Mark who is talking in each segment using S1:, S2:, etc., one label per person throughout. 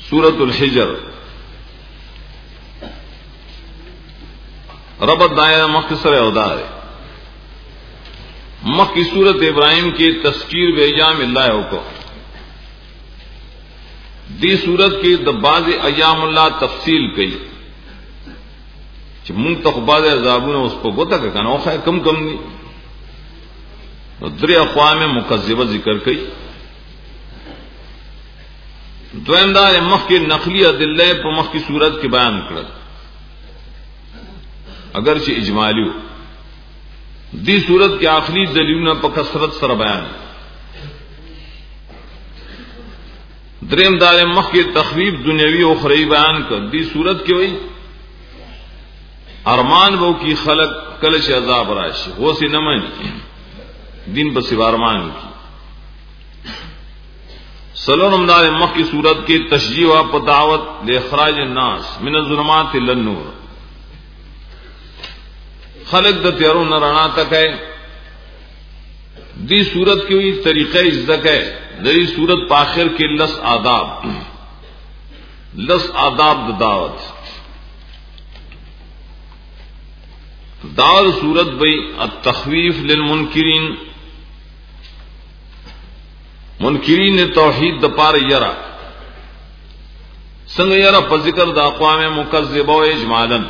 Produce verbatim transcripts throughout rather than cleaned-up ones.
S1: सूरत الحجر रबत दाया मख्तसर अवदार मक्की सूरत इब्राहिम की तस्कीर बेजाम अल्लाह को दी सूरत की दबाज अयामुल्लाह तफसील कई मुंह तकबाज अजाबू ने उसको गोता का कहना औखा कम कम नहीं द्रे अक़वाम मुकज़्ज़िबा जिक्र कई द्वैमदार मख के नकली अदिल्ले पर मख की सूरत के बयान कर अगरचे इजमाली दी सूरत के आखिरी दलील पर कसरत सर बयान द्रेमदार मख के तखवीफ दुनियावी उखरवी बयान कर दी सूरत के वही अरमान वो की खलक कलश अजाब राशि वो सी नमन दिन बसिव अरमान की सलोनमदार मख की सूरत के तशजी व पदावत लेखराज नास मिन ज़ुलमात इलन नूर खलक द तेरो न राना तक है दी सूरत की हुई तरीक़े इज्जत है दरी सूरत पाखिर के लस आदाब लस आदाब द दावत दावत सूरत बई अत-तख़वीफ लिल मुनकिरीन मुनकिरीन ने तौहीद द पार यरा संग यरा पर जिक्र द अक़वाम मुकज़्ज़िबा व इजमालन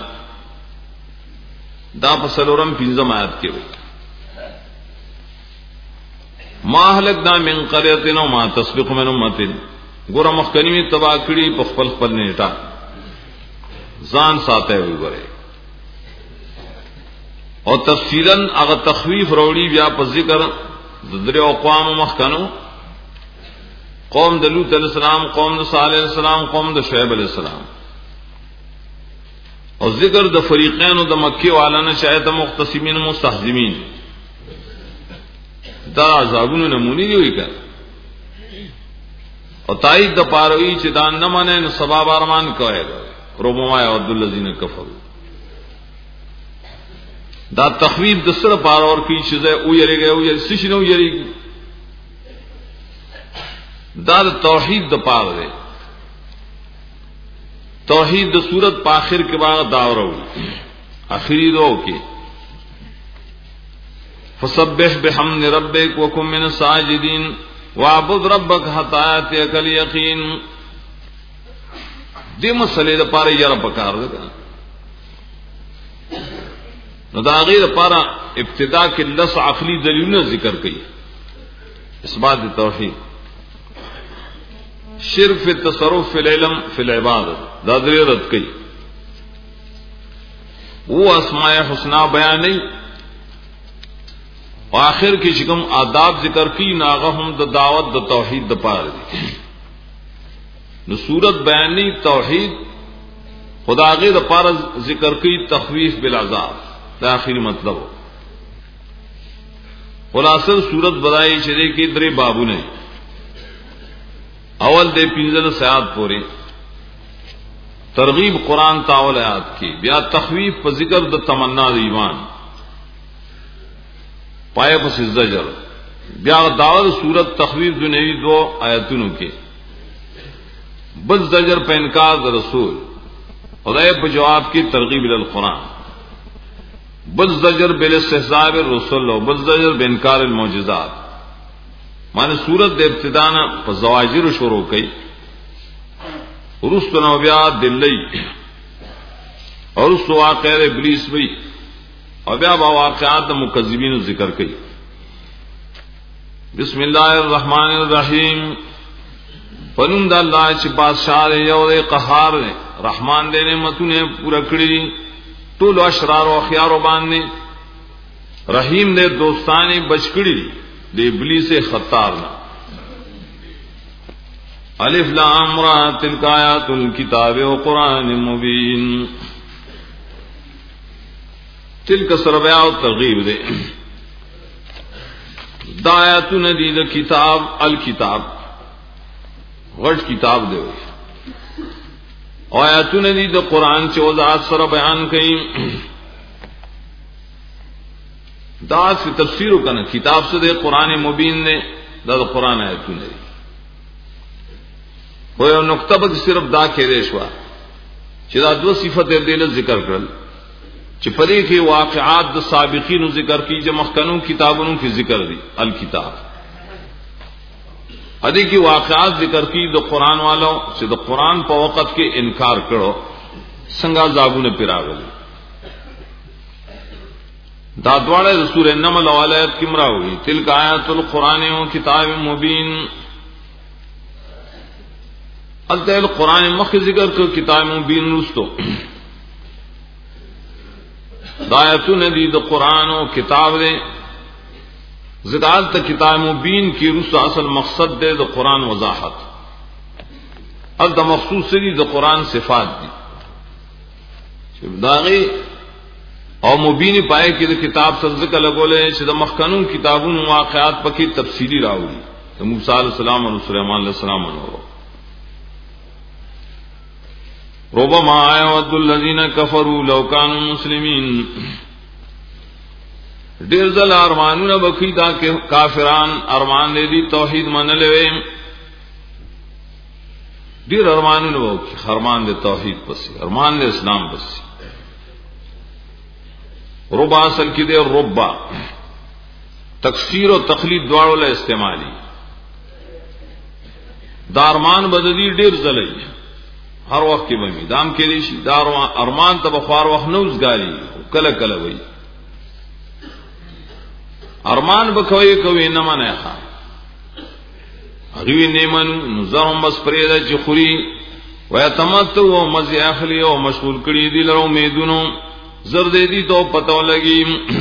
S1: दा पसलोरम पिंजम आयत के हुई माहलक दा मिन क़रयतिन व मा तस्बिक़ु मिन उम्मतिन गोरा मखकनी में तबाह कड़ी पखपल पल नेटा जान साते हुई गरे और तफसीलन अगर तखवीफ रोड़ी व्या पर जिक्र दरे अक़वाम मखकनो कौम द लूत अलैहिस्सलाम कौम द सालेह अलैहिस्सलाम कौम द शुएब अलैहिस्सलाम और जिक्र द फरीक़ैन व द मक्के वाला न शायद मुख्तसिमीन मुस्तहज़िमीन दा अज़ाबुन नमूनी दी हुई कर और ताईद द पारोई चिदान न मने न सबाब अरमान कहेगा रोबमाय अब्दुल्लज़ीन कफरू दा तखवीफ द सर पार और की चीज़ें उयरे गए उयर सिश न उयरेगी दा तौहीद द पार दे तौहीद सूरत पाखिर के बाद दावरो आखिरी दो के फसब्बिह बिहम्दि रब्बिक व कुन मिन साजिदीन वअबुद रब्बक हत्ता यातियकल यकीन दे मसले द पारे यार पकार दे न दागीर पारा इब्तिदा के लस आखिरी दलील ने जिक्र की इस बात तौहीद शिर्क फिल तसर्रुफ फिल इल्म फिल इबादत दादरे रद कई वो अस्माए हुस्ना बयान नहीं आखिर की शिकम आदाब जिक्र की नागा हम द दावत द तौहीद द पार दी न सूरत बयान नहीं तौहीद खुदागे द पार जिक्र की तखवीफ बिल अज़ाब आखिरी मतलब हो खुलासर सूरत बदाई चले की दरे बाबू ने अवल दे पिंजल सयाद पोरे तरगीब कुरान तावल आयात की ब्या तखवीफ पर जिक्र द तमन्ना ईमान पाए पस जजर ब्या दावत सूरत तखवीफ दुनियावी दो आयतुन के बल जजर पे इनकार द रसूल और पर जवाब की तरगीब अल कुरान बल जजर बिल इस्तिहज़ाब रसूल बल जजर बिनकार अल मौजिज़ात माने सूरत दे इब्तिदाना पर ज़वाजिर शुरू कई रुस्त नव्या दिल्ली और उस वाक़या इब्लीस भी और ब्या वाक़यात मुकज़्ज़िबीन जिक्र कई बिस्मिल्लाहिर रहमानिर रहीम पनुंद अल्लाह च बादशाह रे और क़हार ने रहमान दे नेमतुने पूरा कड़ी टोल अशरार और अखयार बांधने रहीम दे दोस्ताने बचकड़ी दे इब्लीस खत्तार ना अलिफ लाम रा तिल्का आयातुल किताब व कुरान मुबीन तिल्का सरबया और तरगीब दे दायातु नदी द किताब अल किताब वर्ड किताब दे आयातु नदी द कुरान चौदह सर बयान कई दास की तफसीर का ना किताब से दे कुरान मुबीन ने दाद कुरान आयतु ने خو یو نقطه به صرف دا کېدې شو چې دا دوه صفته دې ذکر کړل چې پدې کې واقعات د سابقینو ذکر کی چې مخکنو کتابونو کې ذکر دي الکتاب ادي کې واقعات ذکر کی د قران والو چې د قران په وخت کې انکار کړو څنګه عذابونه پیراغلي دا دواړه سورې نمل آیات کې مراوي تلک آیات القرآن و کتاب مبین الته القرآن مخ ذکر کو کتاب مبین رستو دایتون دی د قرآن و کتاب دے ذکر ته کتاب مبین کی رستو اصل مقصد دے د قرآن وضاحت ال د مخصوص دی د قرآن صفات دی داغي او مبین پائے کہ کتاب سر ذکر لگولے چې د مخکنو کتابونو واقعات پکې تفصیلی راوړي د موسی علیہ السلام او سليمان علیہ السلام نو ربما آیات الذین کفروا لو كانوا مسلمین ډیر ځل ارمانونه بخی دا کہ کافران ارمان دې توحید منلوي ډیر ارمانونه وکي ارمان دې توحید پسې ارمان دې اسلام پسې ربا اصل کی دے ربا تکثیر و تخلید دواړو له استعمالی دارمان بدلی ډیر زلی هر وخت کې بمی دام کې دي شي دار ارمان ته بخوار وخت نوزګاری کله کله وای ارمان بکوي کوي نه منه ښا هغه نه منو نظرهم بس پرېدا چې خوري ويتمتو او مزي اخلي او مشغول کړي دي لرو امیدونو زرد دی تو پتو لگی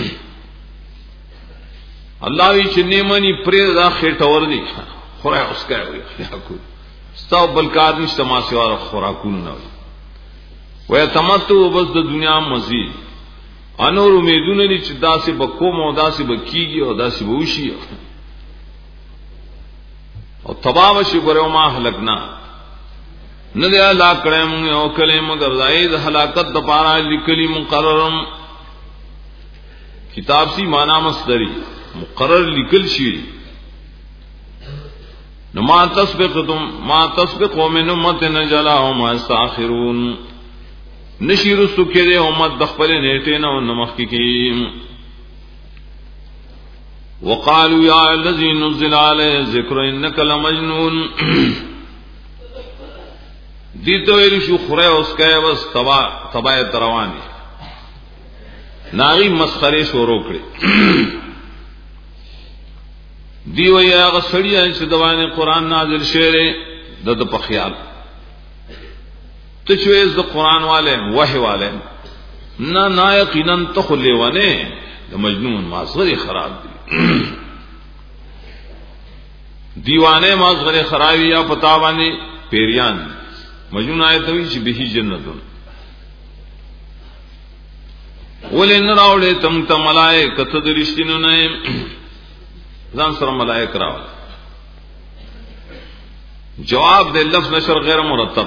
S1: اللہ وی چنی منی پرید دا خیٹور دی خورای اس کا ہوئی خیاکو ستاو بلکار نشتا ما سوار خوراکون نوی ویتمتو بس دا دنیا مزید انور امیدون دی چی دا سی با کوم او دا سی با کیگی او دا سی با اوشی او تباوشی برو ما حلقنا ندی اللہ کریم او کلیم مگر زائد حلاکت دپارا لکلی مقررم کتاب سی مانا مصدری مقرر لکل شیری ما تسبقتم ما تسبقو من امت نجلا وما استاخرون نشیر سکرے امت دخپل نیٹینا و نمخ کی وقالوا یا الذی نزل علیہ ذکر انک لمجنون دیتو ویلی شو خورے اس کہے بس تبا تبای تروانی ناغی مسخرے شورو کرے دیو یا غسڑی ہے چې دوانی قرآن نازل شعرے دد پخیال تچویز د قرآن والے وحی والے نا نا یقیناً تخلی وانے د مجنون مازغری خراب دی دیوانے مازغری خرابی یا پتاوانے پیریان دی مجنون آیت ہوئی چی بہی جنتون ولی نراوڑے تم تا ملائکت درشتینو نئے زان سر ملائک راوڑے جواب دے لفظ نشر غیر مرتب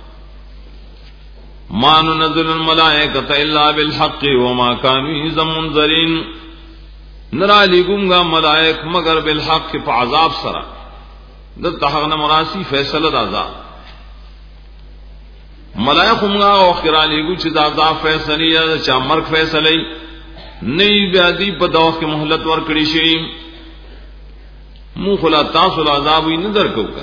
S1: ما ننزل الملائکت الا بالحق وما كانوا اذا منذرین نرا لگوں گا ملائک مگر بالحق پا عذاب سرا دلتا حق نمراسی فیصلت عذاب ملائک همغه او خرالی گو چې دا عذاب فیصله یا چا مرګ فیصله نه بیادی په دوه کې مهلت ورکړي شي مو خلا تاسو عذاب یې نه درکوګه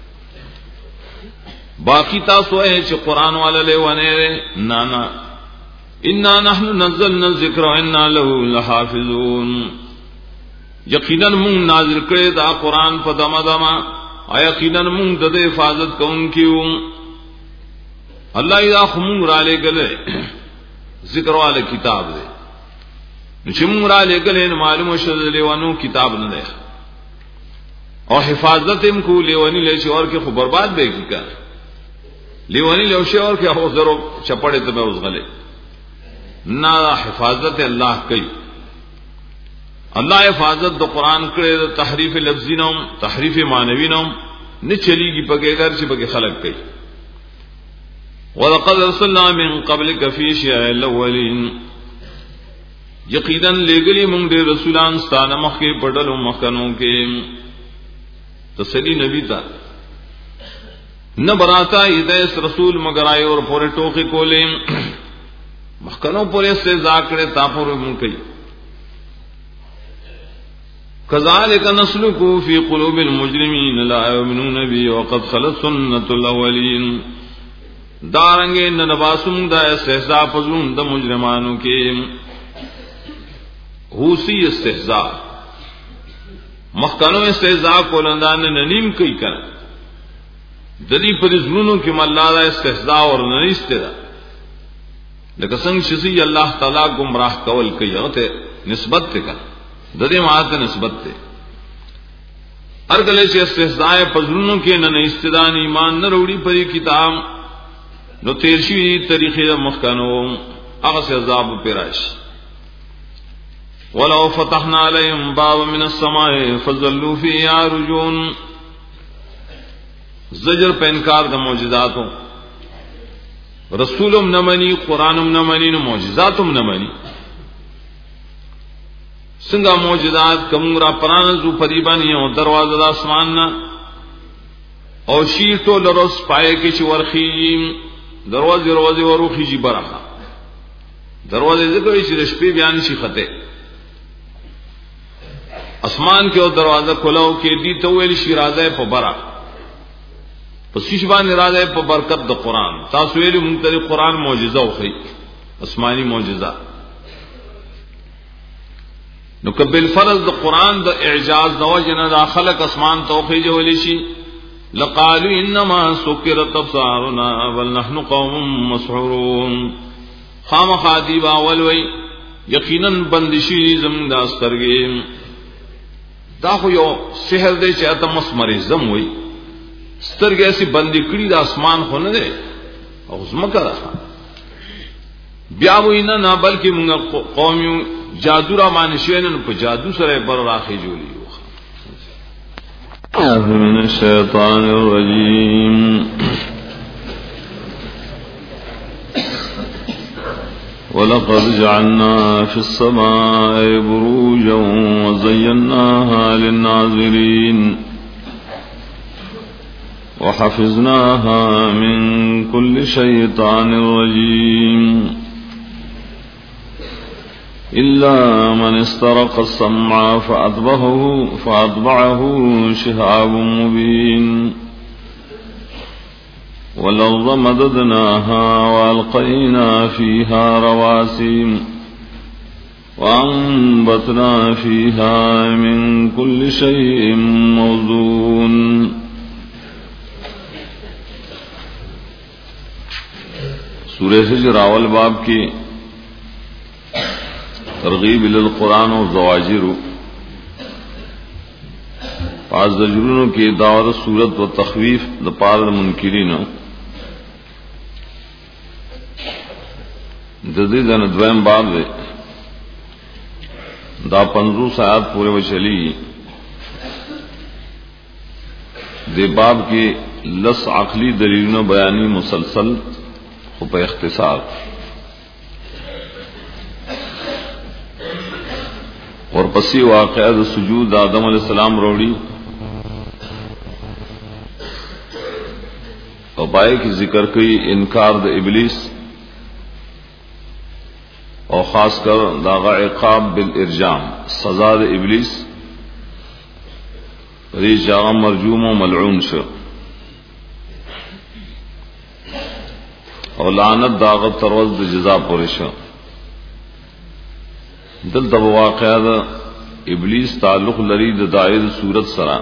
S1: باقی تاسو یې چې قران والا له ونه نه نه ان نحن نزلنا الذکر وانا له لحافظون یقینا مون نازل کړی دا قران په دمه دمه یقینا مون د حفاظت کوونکیو اللہ اذا خمون را لے گلے ذکر والے کتاب دے نشمون را لے گلے معلوم شد لیوانو کتاب نہ دے اور حفاظت ام کو لیوانی لے اور کے خو برباد بے کی کر لیوانی لے اور کے ہو ذرو چپڑے تو میں اس غلے نہ حفاظت اللہ کئی اللہ حفاظت دو قرآن کرے تحریف لفظی نوم تحریف معنوی نوم نہ چلی گی پگے گھر سے پگے خلق کئی وَلَقَدْ أَرْسَلْنَا مِن قَبْلِكَ فِي شِيَعِ الْأَوَّلِينَ یقیناً لے مونږ دې رسولان ستانه مخکې پټلو مخکنو کې تسلی نبی تا न बनाता इदेस रसूल मगर आए और पूरे टोके कोले मखनों पूरे से जाकड़े तापुर मुकई कज़ालिक नस्लुकु फी क़ुलूबिल मुजरिमीन ला युमिनून बिही वक़द ख़लत सुन्नतुल अव्वलीन दारंगे ननबासुम दा इस्तिहज़ा फज़ून द मुजरिमानों के हुसी इस्तिहज़ा मखकनो इस्तिहज़ा को लंदान ननीम कई कर दली परिजनों की मल्लादा इस्तिहज़ा और ननिस्तेदा लेकिन संग शिसी अल्लाह ताला गुमराह कवल कई होते निस्बत कर ददे मात निस्बत थे अरगले से इस्तिहज़ा फज़लुनों के ननिस्तेदान ईमान न रोड़ी परी किताब नो तेरशी तरीके मखकनो अग से अज़ाब पेराश वलौ फतहना अलैहिम बाबन मिनस समाए फज़ल्लू फ़ीही यारजुन ज़जर पे इनकार द मौजिज़ातों रसूलुम न मनी कुरानुम न मनी न मौजिज़ातुम न मनी सिंगा मौजिज़ात कमुंगरा परान जू फरीबानी और दरवाज़ा आसमान ना और शीटो लरोस पाए के चिवरखी दरवाजे दरवाजे और खीजी बरहा दरवाजे जिक्र इस रिश्ते बयान शी खते आसमान के और दरवाजा खुलाओ के दी तो वेल शिराज़े पर बरा पसीशबान इरादे पर बरकत द कुरान तासवेल मुंतरी कुरान मौजिज़ा उखरी आसमानी मौजिज़ा नो कबिल फरज द कुरान द एजाज नवजना दा खलक आसमान तौखी जो वलीशी लक़ालू इन्नमा सुकिरत अब्सारुना बल नहनु कौमुम मसहूरून खाम खादीबा वलवई यकीनन बंदिशी ज़मींदा सरगे दाखो यो सेहर दे चाहता मसमरे जम हुई स्तरगे ऐसी बंदी कड़ी दा आसमान हो न दे और उसमें करा ब्या हुई ना ना बल्कि मुंगा कौमियों जादूरा मानशेन को जादू सरे बर राखी जोली
S2: من الشيطان الرجيم ولقد جعلنا في السماء بروجا وزيناها للناظرين وحفظناها من كل شيطان رجيم إلا من استرق السمع فأتبعه فأتبعه شهاب مبين والأرض مددناها وألقينا فيها رواسي وأنبتنا فيها من كل شيء موزون سورہ حجر اول باب کی ترغیب للقرآن و زواجر پاس زجرونوں کی دعوت صورت و تخویف دپار منکرین جدید ندویم باب دے دا پنزوس آیات پورے وچلی دے باب کی لس عقلی دلیلوں بیانی مسلسل خب اختصار اور پسی واقعہ سجود آدم علیہ السلام روڑی اور بائے کی ذکر کی انکار د ابلیس اور خاص کر داغا عقاب بالارجام سزا د ابلیس ریش جاغا مرجوم و ملعون شو اور لعنت داغت تروز د جزا پورشو دل تب واقعہ دا ابلیس تعلق لری د دائر صورت سرا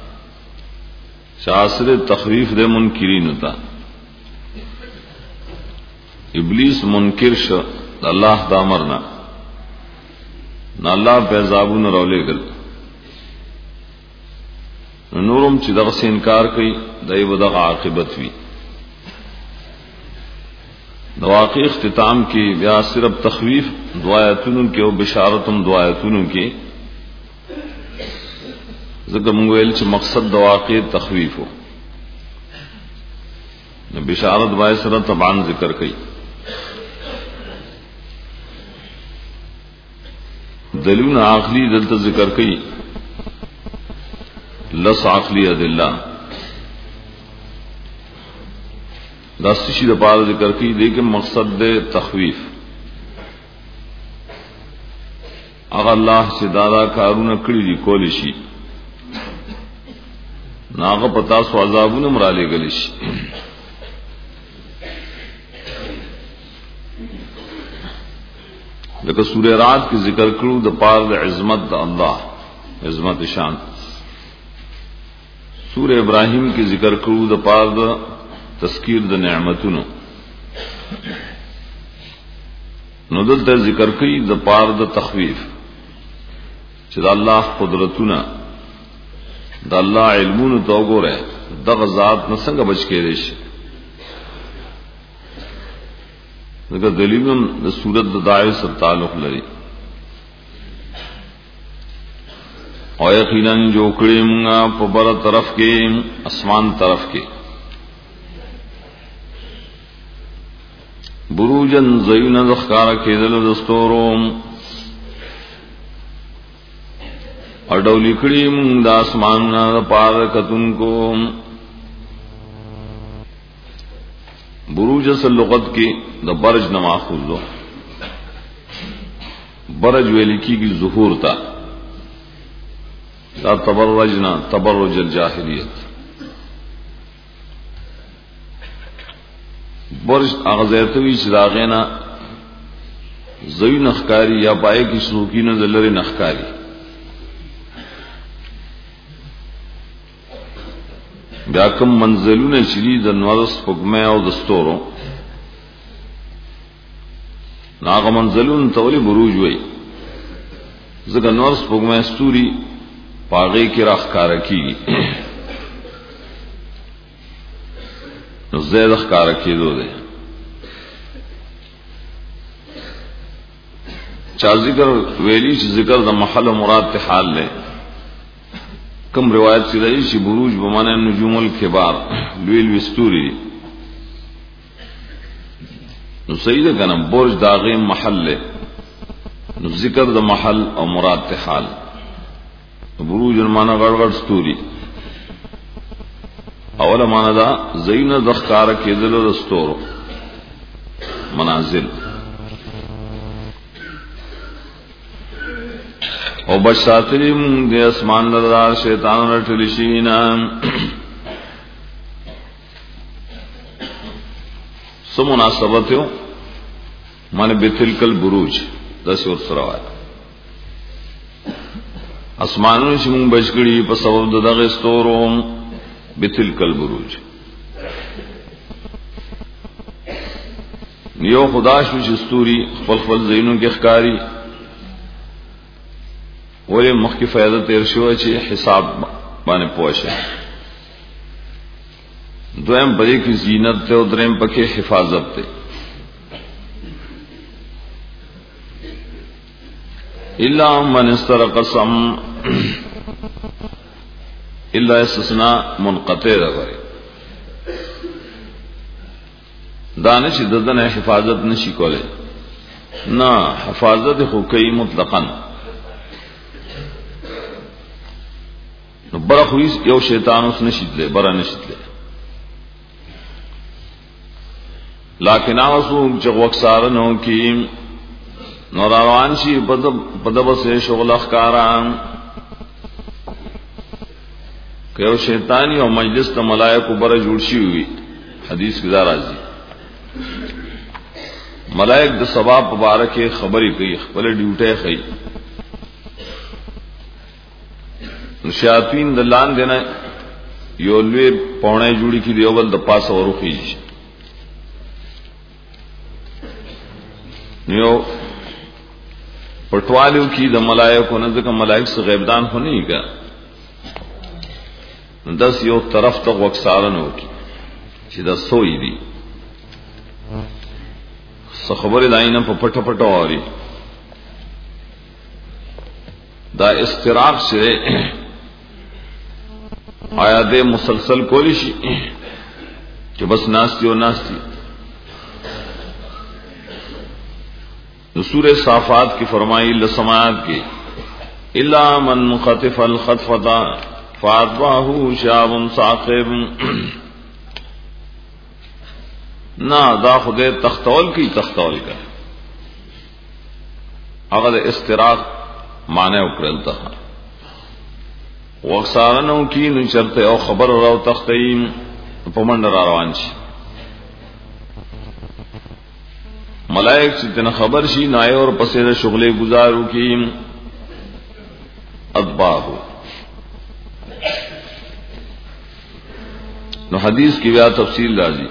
S2: شاصر تخفیف دے منکرین تا ابلیس منکر ش اللہ دا مرنا نہ اللہ پیزابو نہ رولے گل نورم چی دغ سے انکار کئی دائی بدغ عاقبت وی دواقع اختتام کی بیا صرف تخویف دعایتن کے و بشارتم دعایتن کے ذکر منگویل چھ مقصد دواقع تخویف ہو بشارت وائسرہ طبعاً ذکر کئی دلیون عقلی دلت ذکر کئی لس عقلی ادلہ داستشی دا پار ذکر کی دے کہ مقصد دے تخویف اگر اللہ سے دادا کارون کړی دی کولی شي ناغه پتا سو عذابونه مرالے گلی شي لکه سورہ رعد کی ذکر کړو د پار د عظمت د الله عظمت شان سورہ ابراہیم کی ذکر کړو د پار د تذکیر د نعمتونو نو دلته ذکر کوي د پار د تخویف چې د الله قدرتونه د الله علمونو تو ګوره د غزاد نه څنګه بچ کېږي شي دغه دلیلم د صورت د دایره سره تعلق لري او یقینا جو کړي موږ په بر طرف کې اسمان طرف کې بروجن زینا ذخار کېدل د ستورو اډو لیکړي موږ د اسمانونو د پار کتونکو بروج اصل لغت کې د برج نه ماخوذ دو برج ویل کېږي ظهور تا دا تبرجنا تبرج الجاهلیت برج هغه ځایته وی چې داغینا زوی نخکاری یا پای کی شوکینه دلری نخکاری بیا کوم منزلونه چې د نورس حکمه او دستورو ناغه منزلون تولی بروج وای زګ نورس حکمه استوري پاغه کې راخکار کی نو زید ښکار کېدو دی چا ذکر ویلی چې ذکر د محل مراد ته حال له کم روایت چې دی چې بروج بمانه نجوم الکبار لویل وستوري نو صحیح ده کنه برج داغه محل له نو ذکر د محل او مراد ته حال بروج المانا غړ غړ ستوري اوله معنا دا زین ذخار کېدل د ستورو منازل او بشاتریم د اسمان لدار شیطان رټل شینا سو مناسبت یو معنی بتلکل بروج داس ور سره اسمانونو چې مونږ بچکړي په سبب دغه ستورو بتلک البروج یو خدا شو چې ستوري خپل خپل زینو کې ښکاری ولې مخکې فائدہ تیر شو چې حساب باندې پوښه دویم بری کی زینت ته او دریم پکې حفاظت ته الا من استرق سم الا استثناء منقطع راغی دانش ددن حفاظت نشي کوله نه حفاظت خو کوي مطلقاً نو برخو یو شیطان اوس نشیدله بر نشیدله لیکن اوسو چې وقسار نو کی نور روان شي پدب سے شغل اخکاران کہ شیطانی او مجلس ته ملائکه بر جوړ شي وي حدیث کې راځي ملائک د ثواب مبارک خبرې کوي خپل ډیوټه کوي شیاطین د لان دینا یو لوی پونه جوړی کی دیوبل د پاسه ورخی نیو پټوالیو کی د ملائکه نه ځکه ملائک څخه غیبدان خو نه ایګا داس یو طرف ته وکسارنو کی چې دا سوئی دی څه خبره داینه په پټ پټ اوري دا استراق سے آیا دے مسلسل کولی شي چې بس ناستی او ناستی نو سورہ صافات کی فرمائی لسماعات کی الا من خطف الخطفه فاتبعه شهاب ثاقب نا دا خدای تختول کی تختول کا اگر استراق معنی وکړل تا وقسارنو کی نو چرته او خبر راو تختیم په منډه را روان شي ملائک چې تن خبر شي نای اور پسې د شغلې گزارو کی اتباہو. نو حدیث کی بیا تفصیل راځي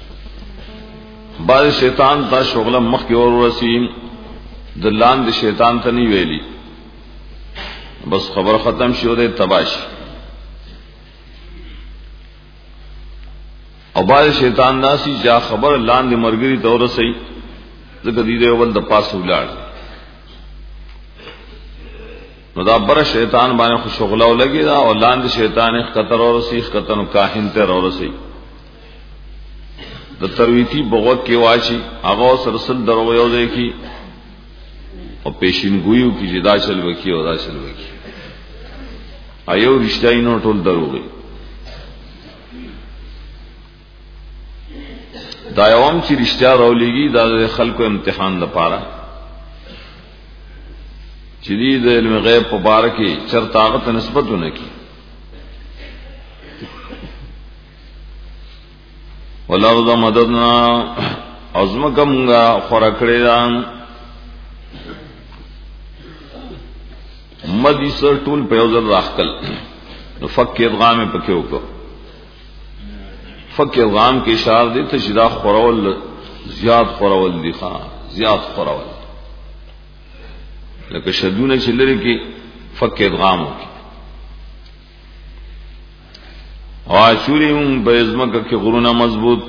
S2: بعض شیطان تا شغله مخ کې اور رسیم دلان د شیطان ته نه ویلي بس خبر ختم شو دے تباش او بعض شیطان ناسی جا خبر لاندې مرګري تور سي ځکه دې یو بل د پاسه ولاړ نو دا بر شیطان باندې خو شغله ولګي دا او لاندې شیطان خطر اور سي خطر کاهن ته اور سي د ترویتی بغوت کې واچي هغه سرسل درو یو دی کی او پیشین گویو کی جدا چل وکی او دا چل وکی ایو رشتہ نو ټول دروغي دا یوم چې رشتہ راولېږي دا خلکو امتحان لپاره چې دې د علم غیب په باره کې چر طاقت نسبتونه کی والارض مددنا ازمکمغا خورکړې دا مدی سر ټول په یوځل راخل نو فک ادغام پکې وکړو فک ادغام کې اشاره دي ته شدا خورول زیات خورول دي ښا زیات خورول لکه شدونه چې لري کې فک ادغام وکړي او شوریم بزمکه کې غرونه مضبوط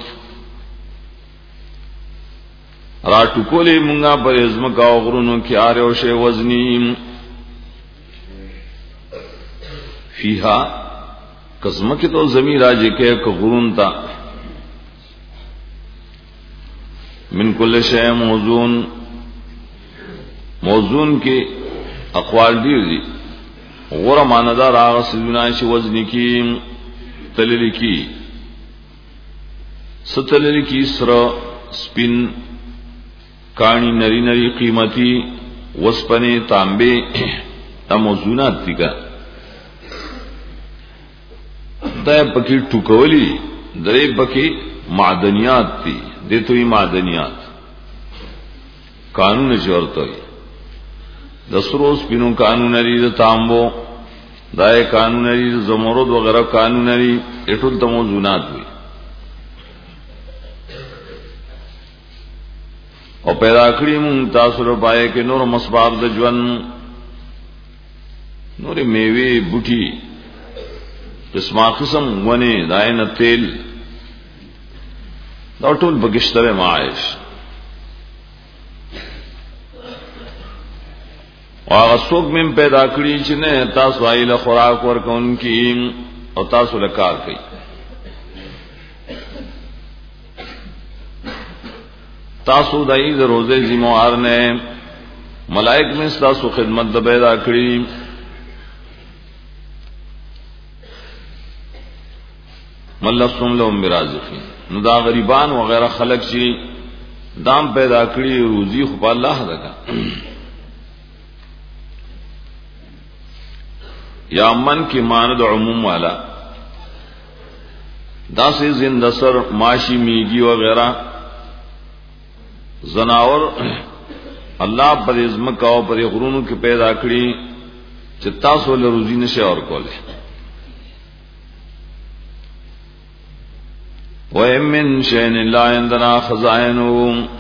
S2: را ټکولې مونږه پر ازمکه او غرونو کې آره او شی وزنیم فیہا قسمه کې تو زمین راځي کې ک غرون تا من کل شی موزون موزون کې اقوال ډیر دي غره ماندار هغه سونه چې وزن کې تللی کې ستللی کې سره سپین کانی نری نری قیمتي وسپنه تانبه تا موزونات دي کا دا پکې ټوکولي درې پکې معدنیات دي دته وی معدنیات قانون جوړته وي د سروس پینو قانون لري د تانبو دای قانون لري زمرد وغیرہ قانون لري ټول د موضوعات وي او پیدا کړی مون تاسو له پای کې نور مسباب د ژوند نور میوه بوټي قسمه قسم ونه داینه تیل دا ټول بغشتره معاش او څوک مم پیدا کړی چې نه تاسو ایله خوراک ورکون کی او تاسو له کار کوي تاسو دای د روزه ذمہار نه ملائک میں تاسو خدمت د پیدا کړی ملستم لهم برازقین نو دا غریبان وغیرہ خلق شي دام پیدا کړی روزي خو په الله دغه یا من کی ماند عموم والا دا سے زندہ سر ماشی میگی وغیرہ زناور اللہ پر ازمکا او پر غرونو کی پیدا کړی چې تاسو له روزي نشه اور کوله وَمِن شَيْءٍ لَّا عِندَنَا خَزَائِنُهُ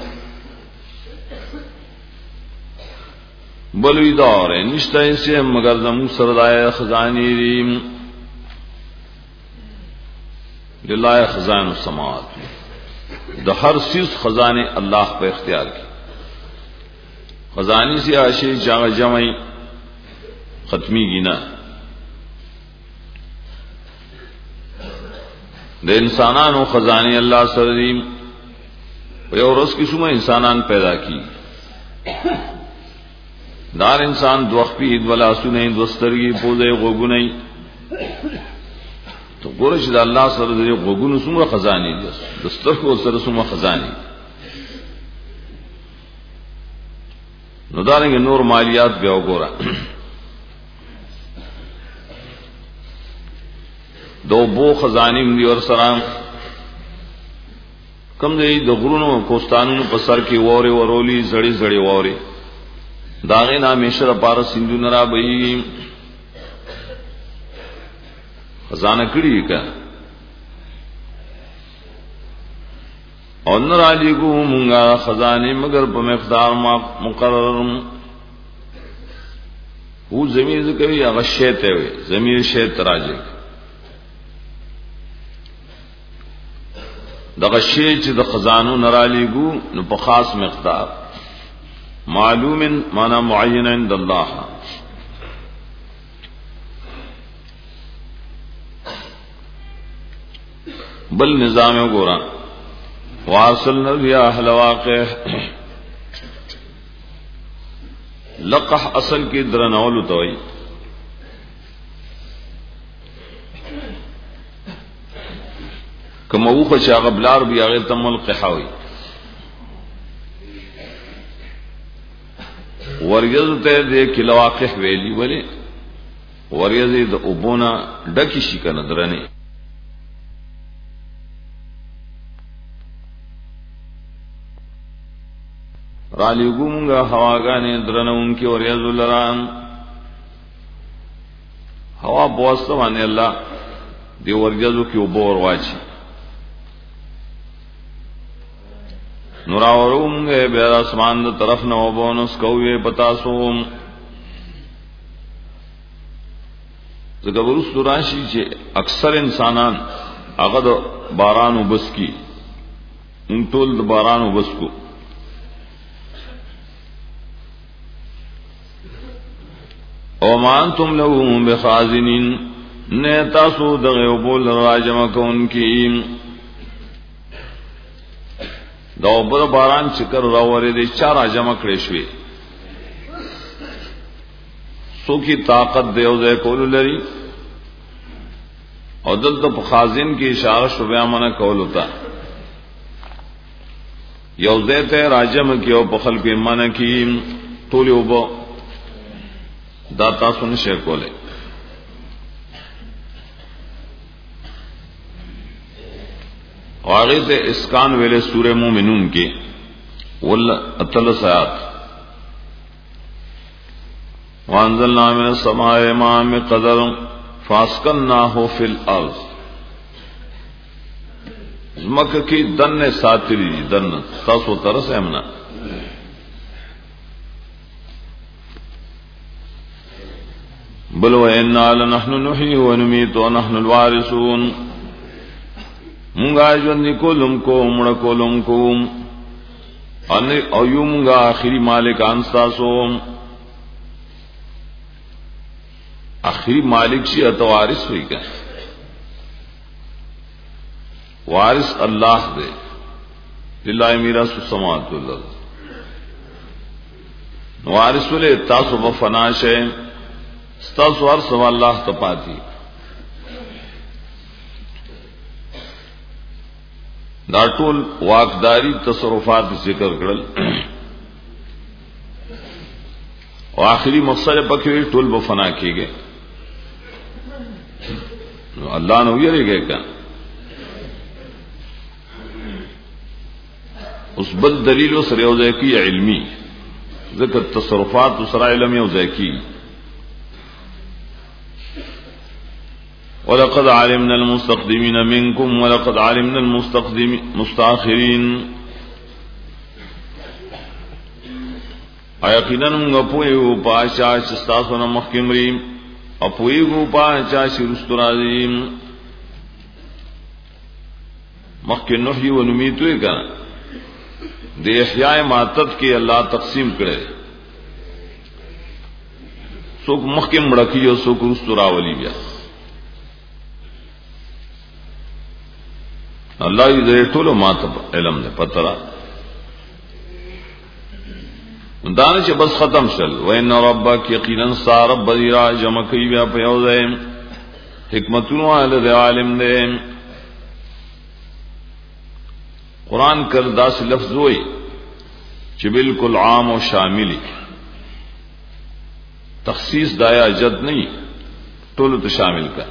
S2: بلوی دار نشته سے مگر زمو سردای خزانی ریم لله خزائن السماوات د هر چیز خزانه الله په اختیار کې خزانی سے عاشی جامع جمعی ختمی گینا د انسانانو خزانه الله سره دي یو ورځ کې څومره انسانان پیدا کی دار انسان دوخ پی ولا سنې دوسترګي پوزې غوګونې تو ګوره چې د الله سره د غوګونو څومره خزانه دي د سترګو سره څومره خزانه نو دارنګ نور مالیات بیا وګوره دو بو خزانه دی ور سره کم دی د غرونو کوستانونو په سر کې وره ورولی زړی زړی وره داغه نام مشر پار سندو نرا بئی خزانه کړي کا ان را لګو مونږه خزانه مگر په مقدار ما مقرر هو زمير ذکر یا غشیته وي زمير شیت راځي دغه شی چې د خزانو نرالیګو نو په خاص مقدار معلوم معنا معین عند الله بل نظام وګورا واصلنا الرياح لواقع لقح اصل کې درنول توي کما وخه چې غبلار بیا غیر تمل قحاوي وریز ته دې کې لواقح ویلی ولی وریز د ابونا ډکی شي کنه درنه را لګومغه هواګانې درنونکي وریز لران هوا بوسته باندې الله دی ورجزو کې وبور واچي نوراورون گئے بیر اسمان دا طرف نو بونس کوئے پتاسوم زگبرس دراشی چھے اکثر انسانان اغد بارانو بس کی ان طول دا بارانو بس کو اومان تم لہم بخازنین نیتاسو دغیوبول راجمہ کون کی دا بر باران چکر راوړې دي چار جمع کړې شوې سو کی طاقت دیو ځای کول لري او دلته په خازن کې اشاره شو بیا معنا کول ہوتا یو ځای ته راجم کې او په خلق ایمان کې ټول یو دا تاسو نشه کولای واغیت اسکان ویلے سورہ مومنون کے ول اتلس آیات وانزلنا من السماء ماء بقدر فاسکناہ فی الارض مکہ کی دن ساتری دن تاسو ترس امنا بل وإنا لنحن نحيي ونميت ونحن الوارثون مونگا ژوند کولم کو مړ کولم کوم ان او یومگا اخری مالکان تاسو اخری مالک شي اتو وارث وي کا وارث الله دے لله میراث السماوات والارض وارث له تاسو په فنا شه تاسو هر سو الله ته پاتې دا ټول واقداری تصرفات ذکر کړل او آخری مقصد پکې ټول به فنا کیږي الله نو یریږي کا اوس بل دلیل سره یو ځای کی علمی ذکر تصرفات سره علم یو ځای کی ولقد علمنا المستقدمين منكم ولقد علمنا المستأخرين ايقينا غپويو پاشا شستاسو مخکمري اپويو پاشا شرسترازيم مخکن نحي و نميتوي کنا د احیاء ماتت کې الله تقسیم کړي څوک مخکم مړکی او څوک رستراولي بیا الله دې ټول ماته علم نه پترا دانه چې بس ختم شل و ان ربک یقینا صار رب ذرا جمع کوي بیا په یو ځای حکمتونو علی عالم دے. قرآن کر داس لفظ ہوئی چې بالکل عام و شاملی تخصیص دایا جد نہیں ټول ته شامل کا.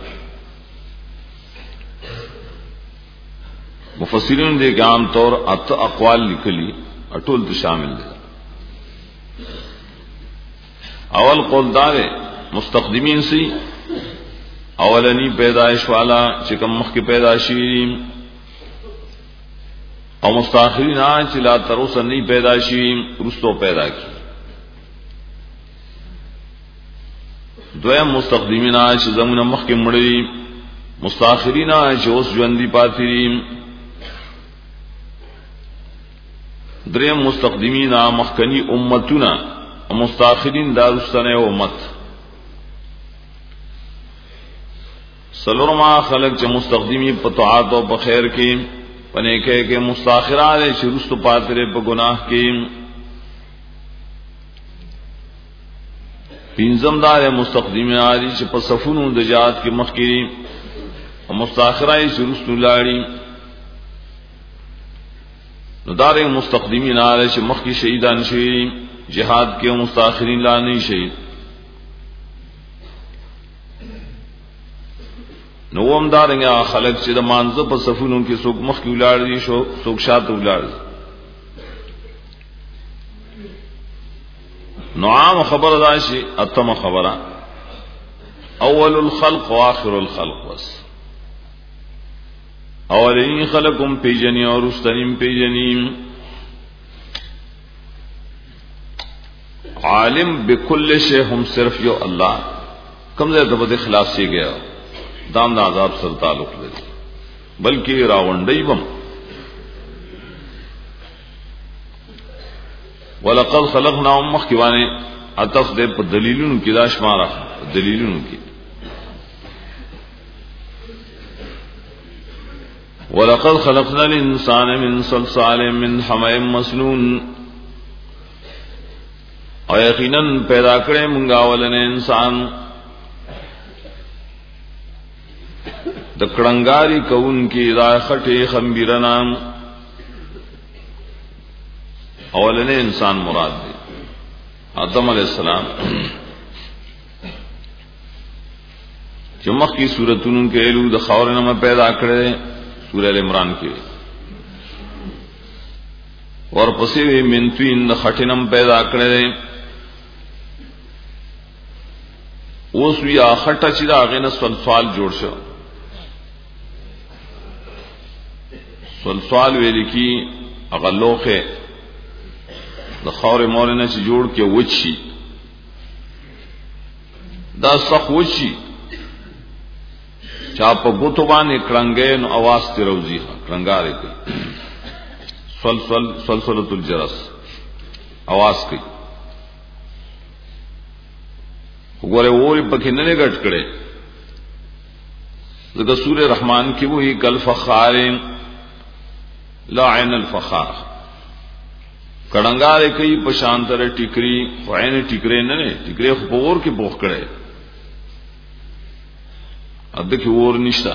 S2: مفسرین دے کہ عام طور ات اقوال لکلی اټول ته شامل دي. اول قول دار مستقدمین سی اولنی پیدائش والا چې کوم مخ کی پیدائشی او مستاخرین آن چې لا تروس نی پیدائشی رستو پیدا کی. دویم مستقدمین آن چې زمون مخ کی مړی مستاخرین آن چې اوس ژوندۍ پاتې. دریم مستقدمین آن مخکنی امتنا مستاخرین دارستانه امت. سلورما خلق چې مستقدمی په طاعت او په خیر کې پنه کې کې مستاخرات شروست پاتره په گناہ کې. پینځم دار مستقدمی عادی چې په صفونو د جهاد کې مخکې او مستاخرای شروست لاړی. نو دار مستقدمین عادی چې مخکې شهیدان شي جهاد کې مستاخرین لا نه شهید. نو هم دارنګه خلق چې د مانزه په صفونو کې څوک مخ کې ولاړ دي شو څوک شاته ولاړ. نو عام خبر راشي اتم خبره اول الخلق واخر الخلق. بس اولین خلقم پیجنی اور استنیم پیجنیم. عالم بكل شيء هم صرف یو الله. کم زیادہ بد اخلاص سے گیا دام دا عذاب سر تعلق لري بلکې راوندای بم. ولقد خلقناهم مخکوانه عطف دې په دلیلونو کې داش مارا دلیلونو کې. ولقد خلقنا الانسان من صلصال من حمأ مسنون. او یقینا پیدا کړې مونږه ولنه انسان د کړنګاری کون کې را خټه خمبیرنا. اولنه انسان مراد دی آدم علیہ السلام. جمع کی سورتونو کې ایلو د خاورنه ما پیدا کړې سورہ ال عمران کې ورپسې وی منتوین د خټینم پیدا کړې. اوس وی اخټه چې دا غنه سلسال جوړ شو. سلسال ویل کی اغلوخه د خاور مورنه چې جوړ کې وچی دا صح وچی چا په ګوتو باندې کړنګې نو आवाज تی روزي کړنګارې کوي. سلسل سلسلۃ الجرس आवाज کوي. وګوره ووري پکې نه لګټ کړي. دغه سورہ رحمان کې وایي کل فخارین لا عین الفخار. کډنګاره کوي په شانتره ټیکری خو عین ټیکری نه نه ټیکری خو پور کې بوخ کړي. اده کې ور نشتا.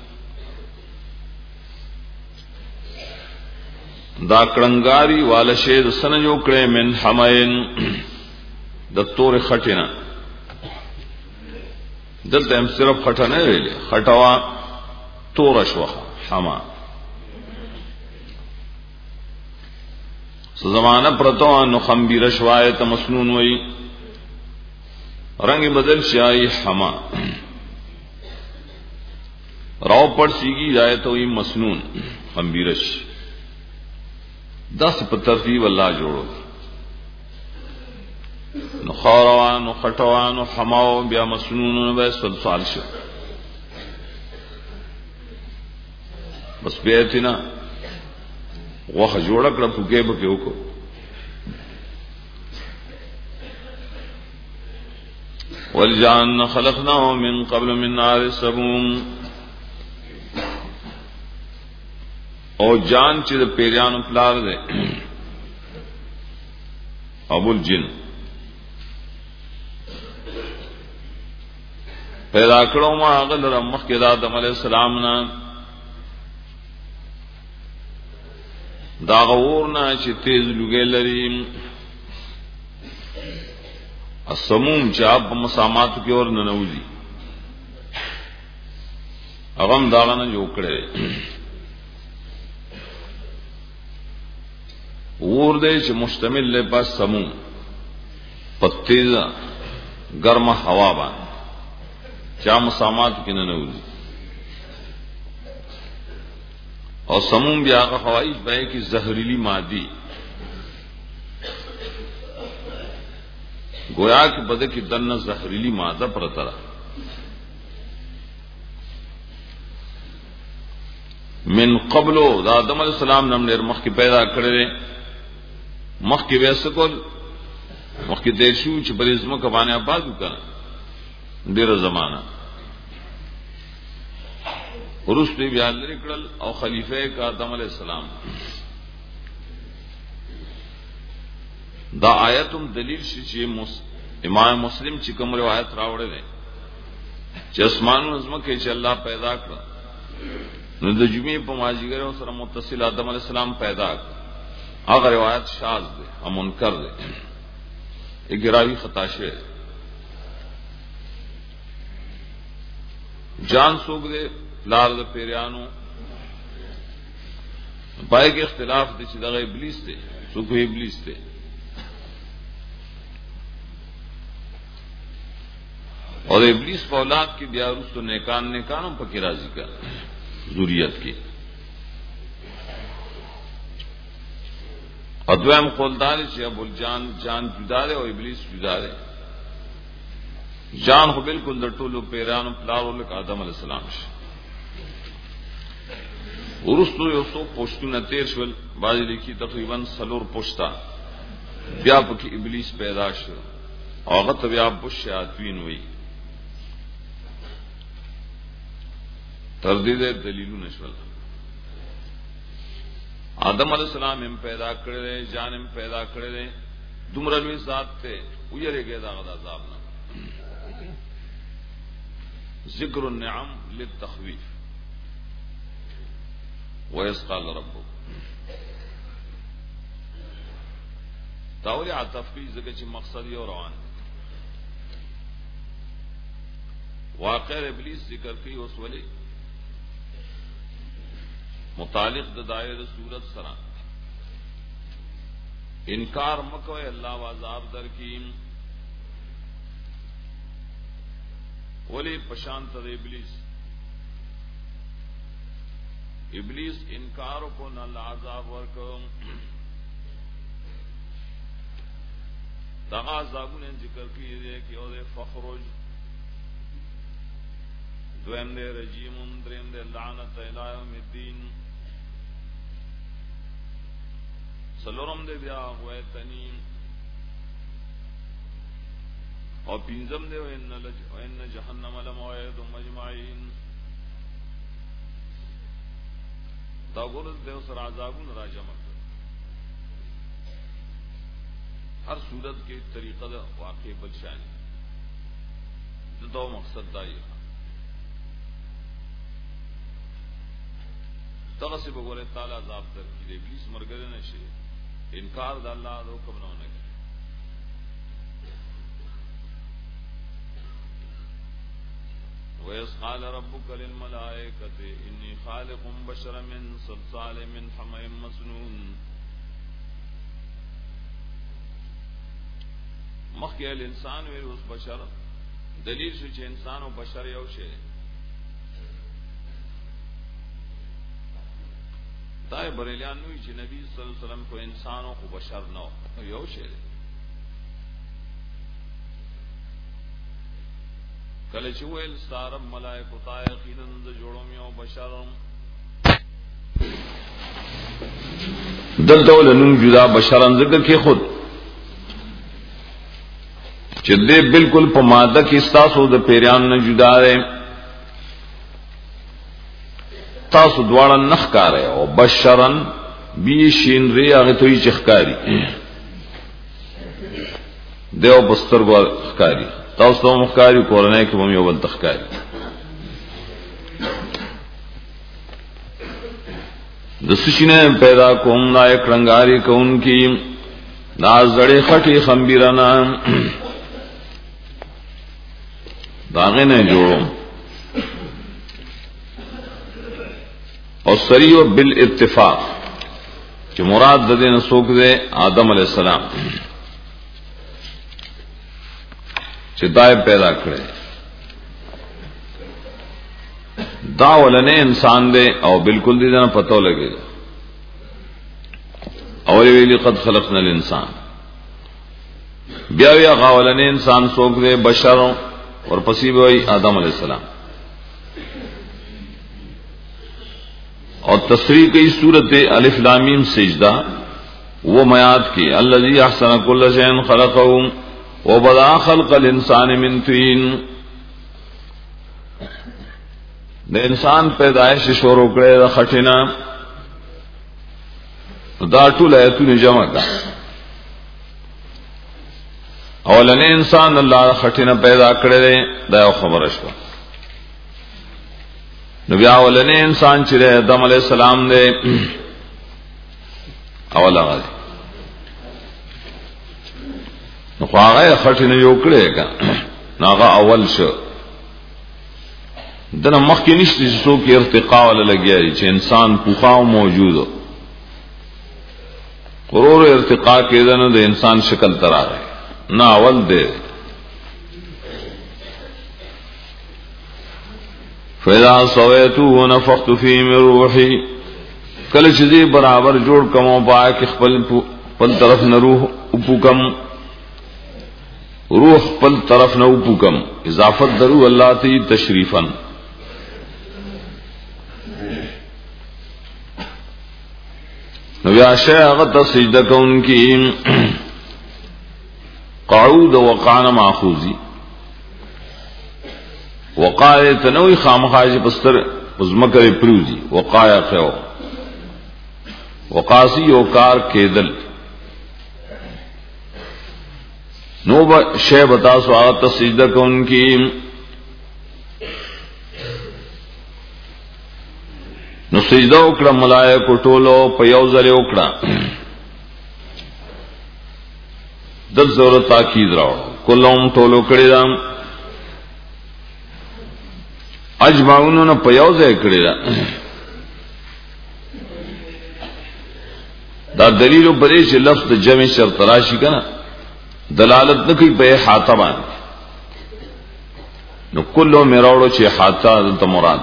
S2: دا کډنګاری والا شه د سن جو کړي من حمین د تور خټینا. دلته هم صرف خټه نه ویلې خټوا تور شوه حما. زمانہ پرتو نو خمبیر شوایت مسنون وئی رنگ بدل شای حما. راو پڑ سیگی جایت ہوئی مسنون خمبیرش. دس پر ترتیب اللہ جوڑو نو خاروان نو خټوان نو حماو بیا مسنون نو بیا سلسال شو. بس بیتنا وخه جوړ کړه پوګې بکې وکړو. والجان خلقناه من قبل من نار السموم. او جان چې د پیریانو پلار دی ابو الجن
S1: پیدا کړو ما هغه لره مخکې د آدم علیه السلام نه دا غور نه چې تیز لږه لري السموم چې اب مسامات کې اور نه نوځي هغه هم دا نه جوړ کړي اور دې چې مشتمل له پس سموم پتیزا گرم ہوا باندې چا مسامات کې نه نوځي او سموم بیا هغه حوایج به کې زهريلي مادي گویا کې بده کې دنه زهريلي ماده پرته را من قبل دا آدم علیہ السلام نم نر مخ کې پیدا کړل مخ کې وسکول مخ کې دیشو چې بریزمو کبانه آباد وکړه ډیر زمانہ ورسته بیا لري کړل او خلیفہ کا آدم علیہ السلام دا آیتم دلیل شي چې امام مسلم چې کوم روایت راوړل دي چې اسمانو نظم کې چې الله پیدا کړ نو د جمعې په ماجیګر سره متصل آدم علیہ السلام پیدا کړ هغه روایت شاذ ده او منکر ده اگراوی خطا شوه جان سوګ دے لار د پیرانو پای کې اختلاف دي چې دغه ابلیس دی سوګ ابلیس دی اور ابلیس په اولاد کې بیا رسو نیکان نیکانو پکې راضي کړ ذریت کې ادوام قولدار چې ابو الجان جان جدا ده او ابلیس جدا ده جان خو بالکل د ټولو پیرانو پلارو لک آدم علیہ السلام شي ورستو یو څو پښتون تیر شول باندې لیکي تقریبا سلور پښتا بیا پکې ابلیس پیدا شو هغه ته بیا بشیاطین وی تردید دلیلونه شول آدم علیہ السلام هم پیدا کړل جان هم پیدا کړل دومره لوی ذات ته ویریږي دا غدا عذاب نه ذکر النعم للتخويف ويسقال ربك تاولی عطف کی ذکر چې مقصد یو روان واقع ابلیس ذکر کی اوس ولی متعلق د دایره صورت سره انکار مکوئ الله عذاب در کیم ولی پشانت د ابلیس ابلیس انکار کو نہ عذاب ورکو دا عذابونه ذکر کیږي کہ او فخرج دویم دے رجیم دریم دے لعنت الى یوم الدین سلورم دے بیا غویتنی اور پینزم دے وَإِنَّ جَهَنَّمَ لَمَوْعِدُهُمْ أَجْمَعِينَ دا غرض دے سر عذابون را جمع کر ہر صورت کے طریقہ دا واقع بلشانی دو مقصد دائی تغسی بگولے تعالی عذاب در کی دے ابلیس مرگر نشے انکار دا اللہ دا حکم نہ ہونے گا وَإِذْ قَالَ رَبُّكَ لِلْمَلَائِكَةِ إِنِّي خَالِقٌ بَشَرًا مِنْ صَلْصَالٍ مِنْ حَمَإٍ مَسْنُونٍ مخکې الانسان ویل اوس بشر دلیل شو چې انسان او بشر یو شی دای بریلیان نوې چې نبی صلی الله علیه وسلم کو انسان او بشر نو یو شی کله چې ویل ستاره ملائکه تا یقینا د جوړوم یو بشرم دلته ولنوم جدا بشرن ذکر کې خود چې دې بالکل په ماده کې تاسو د پیران نه جدا ده تاسو دواړه نخ کاره او بشرن بی شین ری هغه توي چخکاری دیو بستر ور خکاری
S2: تاسو مخکاری کورنۍ کې هم یو بل تخکاری د سشینه پیدا کوم نا یک رنگاری کون کی نا زړې خټي خمبیرانا داغه نه جوړو او سریو بالاتفاق چې مراد د دې نه څوک دی آدم علی السلام چې دای پیدا کړي دا ولنه انسان دی او بالکل دې نه پتو لګي اور ویلی قد خلقنا الانسان بیا بیا غاولنه انسان څوک دی بشر اور پسی وی آدم علیہ السلام اور تصریح کی صورت الف لام میم سجدہ وہ میات کی الذی احسن کل شیء خلقه وبدأ خلق الانسان من طین د انسان پیدائش شروع کړه د خټینا دا ټول ایتونه جمع کا اولنې انسان الله خټینا پیدا کړی دا خبره شو نو بیا اولنې انسان چې آدم علی السلام دی اول هغه نو هغه خټینا یو کړی کا هغه اول شو دنه مخکې نشته چې څوک ارتقاء ولا لګیږي چې انسان پوخاو موجود غرور ارتقاء کېدنه د انسان شکل تراغه نا اول دے فیدا سویتو ونفخت فی من روحی کل چیزی برابر جوڑ کمو پایا کہ خپل طرف نہ روح اپوکم روح پل طرف نہ اپوکم اضافت درو اللہ تی تشریفن نبی شیع غط سجدہ کون کی قعود وقعنا ماخوذی وقای تنوی خامخاج پستر ازمکر پروزی وقای خیو وقاسی وقار کېدل نو با شیع بتاسو آغت سجدہ کون کی نو سجدہ اکڑا ملائکو ټولو په یو ځل وکړه دل ضرورت تاکید راو کلهم ټولو کړی دا اجمعون نه په یو ځای کړی دا دا دلیل په دې چې لفظ جمع شرط راشي کنه دلالت نه کوي په احاطه باندې نو کلو میراړو چې احاطه د مراد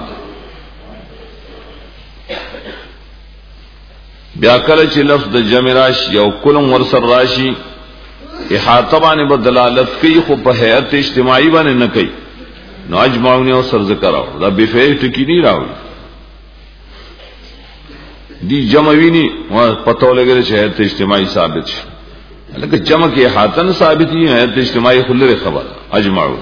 S2: بیا کله چې لفظ د جمع راشي او کلم ورسر راشي احاطه باندې بدلالت کوي خو په هيئت اجتماعي باندې نه کوي نو اجمعون او سر ذکر او دا بفعل ټکی نه راوي دی جمعوینی او پتو لګره چې هيئت اجتماعي ثابت شي لکه جمع کې احاطه نه ثابت دي هيئت اجتماعي خلره خبر اجمعون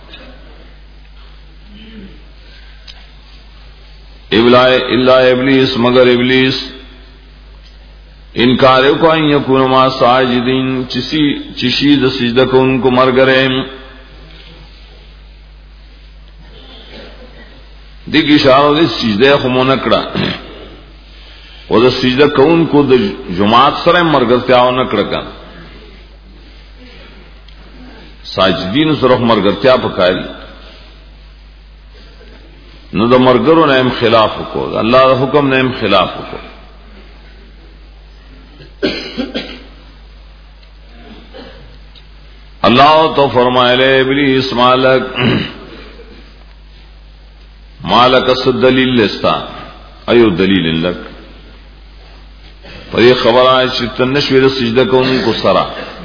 S2: الا الا ابلیس مگر ابلیس انکار کو ان یکون ما ساجدین چسی چشی د سجدہ کو ان کو مر گئے دیکھ اشارہ دے سجدہ خمو نکڑا او د سجدہ کو ان کو د جماعت سره مرګتیا او نکړه ساجدین سره مرګتیا پکاري نو د مرګرو نه خلاف کو الله د حکم نه خلاف کو اللہ تو فرمائے لے ابلیس مالک مالک اس دلیل لستا ایو دلیل لک پر یہ خبر آئے چتن نشویر سجدہ کو ان کو سرا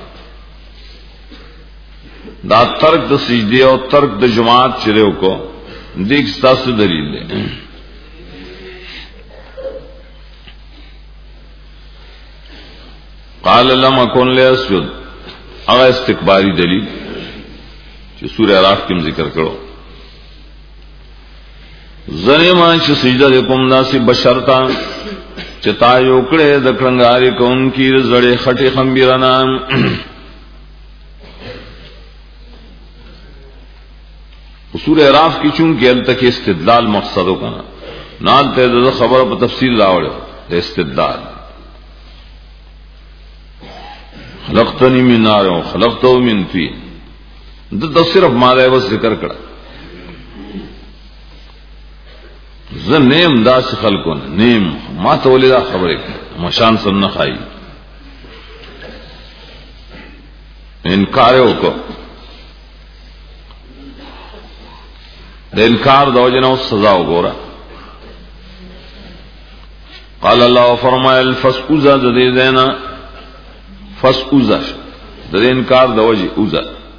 S2: دا ترک دا سجدے اور ترک دا جماعت چرے کو دیکھ ستا سے دلیل لے قال لم اكن لاسجد اغا استکباری دلیل چې سورہ اعراف کې ذکر کړو زنیما چې سجده کوم ناسی بشرتا چې تا یو کړه د کړنګاری کوم کی زړې خټې خمبیرانا اصول اعراف کی چونکہ ال تک استدلال مقصد کو نا نال ته خبر په تفصیل راوړو د استدلال خلقتنی من نار و خلقته من طین د صرف ماده و ذکر کړه زه نیم داس خلقون نیم ما ته ولدا خبره مشان سن نه خای انکار وکړه د انکار د وجنه سزا وګوره قال الله فرمایل فسوزا د دې دینا فسوزا د دې انکار د وجه اوزا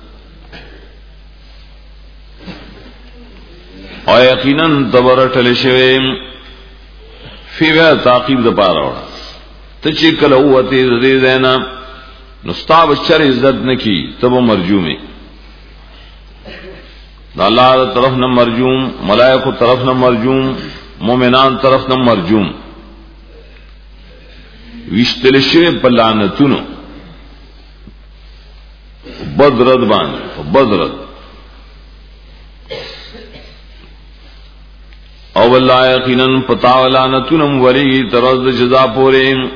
S2: او یقینا دبرټل شوی فی وا تعقیب د پاره وړه ته چې کله وته د دې دینا نستاب شر عزت نکی تب مرجومی دا اللہ طرف نہ مرجوم ملائکہ طرف نہ مرجوم مومنان طرف نہ مرجوم وشتل شوی پلانتونو بدرد بان بدرد او واللہ یقینا پتاولانتونو ولی ترد جزا پوریم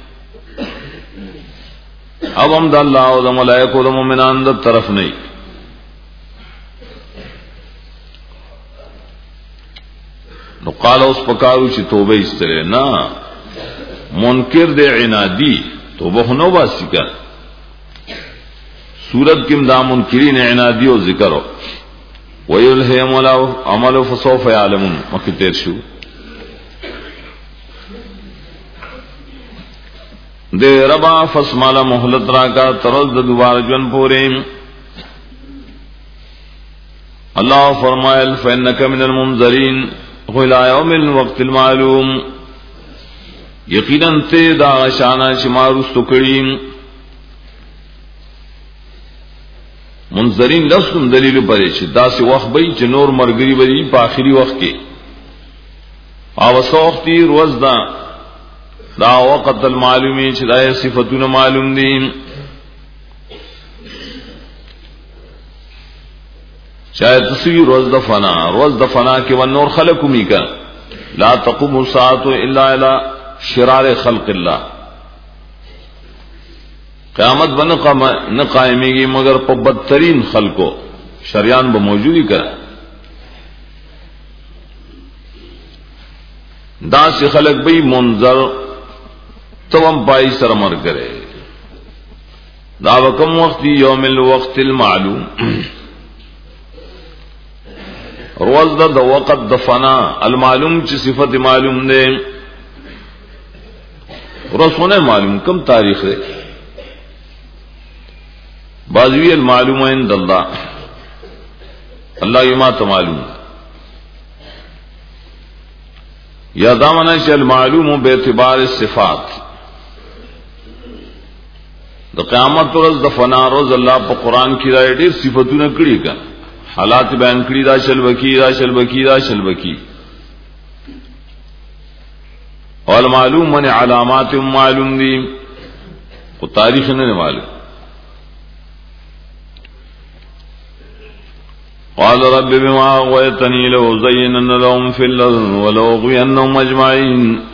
S2: اب ہم دا اللہ و دا ملائکہ و دا مومنان دا طرف نہیں نو قال اس پکارو چی توبہ استرے نا منکر دے عنادی توبہ خنو باسی کا سورت کم دا منکرین عنادی و ذکر ہو ویلہم عمل فسوف یعلمون مکی تیر شو دے ربا فسمالا محلت را کا ترز دوبار جن پورے اللہ فرمائل فإنک من المنذرین الى یوم الوقت المعلوم یقیناً تے دا شانہ شمارستو کریم منذرین لفظ دلیل پرے چھ دا سی وقت بئی چھ نور مرگری بئی پا آخری وقت کے آوسا وقتی روز دا دا وقت المعلومی چھ دا صفتون معلوم دین چاہے تصویر روز دا فنا روز دا فنا کے ون نور خلقمی کا لا تقوم الساعت الا الى شرار خلق اللہ قیامت بن قائمی گی مگر پا بدترین خلقو شریان با موجودی کا دا سے خلق بئی منظر توم پائی سر مر کرے دا وکم وقتی یوم الوقت المعلوم روز دا دا وقت دا فنا المعلوم چی صفت معلوم دے روز ہونے معلوم کم تاریخ ہے بازوی المعلوم عند اللہ اللہ یما تو معلوم یا دامنا چی المعلوم بے اعتبار الصفات دا قیامت روز دا فنا روز اللہ پا قرآن کی رائے دیر صفتوں نے کڑی کا حالات بیان کړي دا شل بکی دا شل بکی دا شل بکی اور معلوم من علامات معلوم دی کو تاریخ نے معلوم قال رب بما اغويتني لأزينن لهم في الأرض ولأغوينهم أجمعين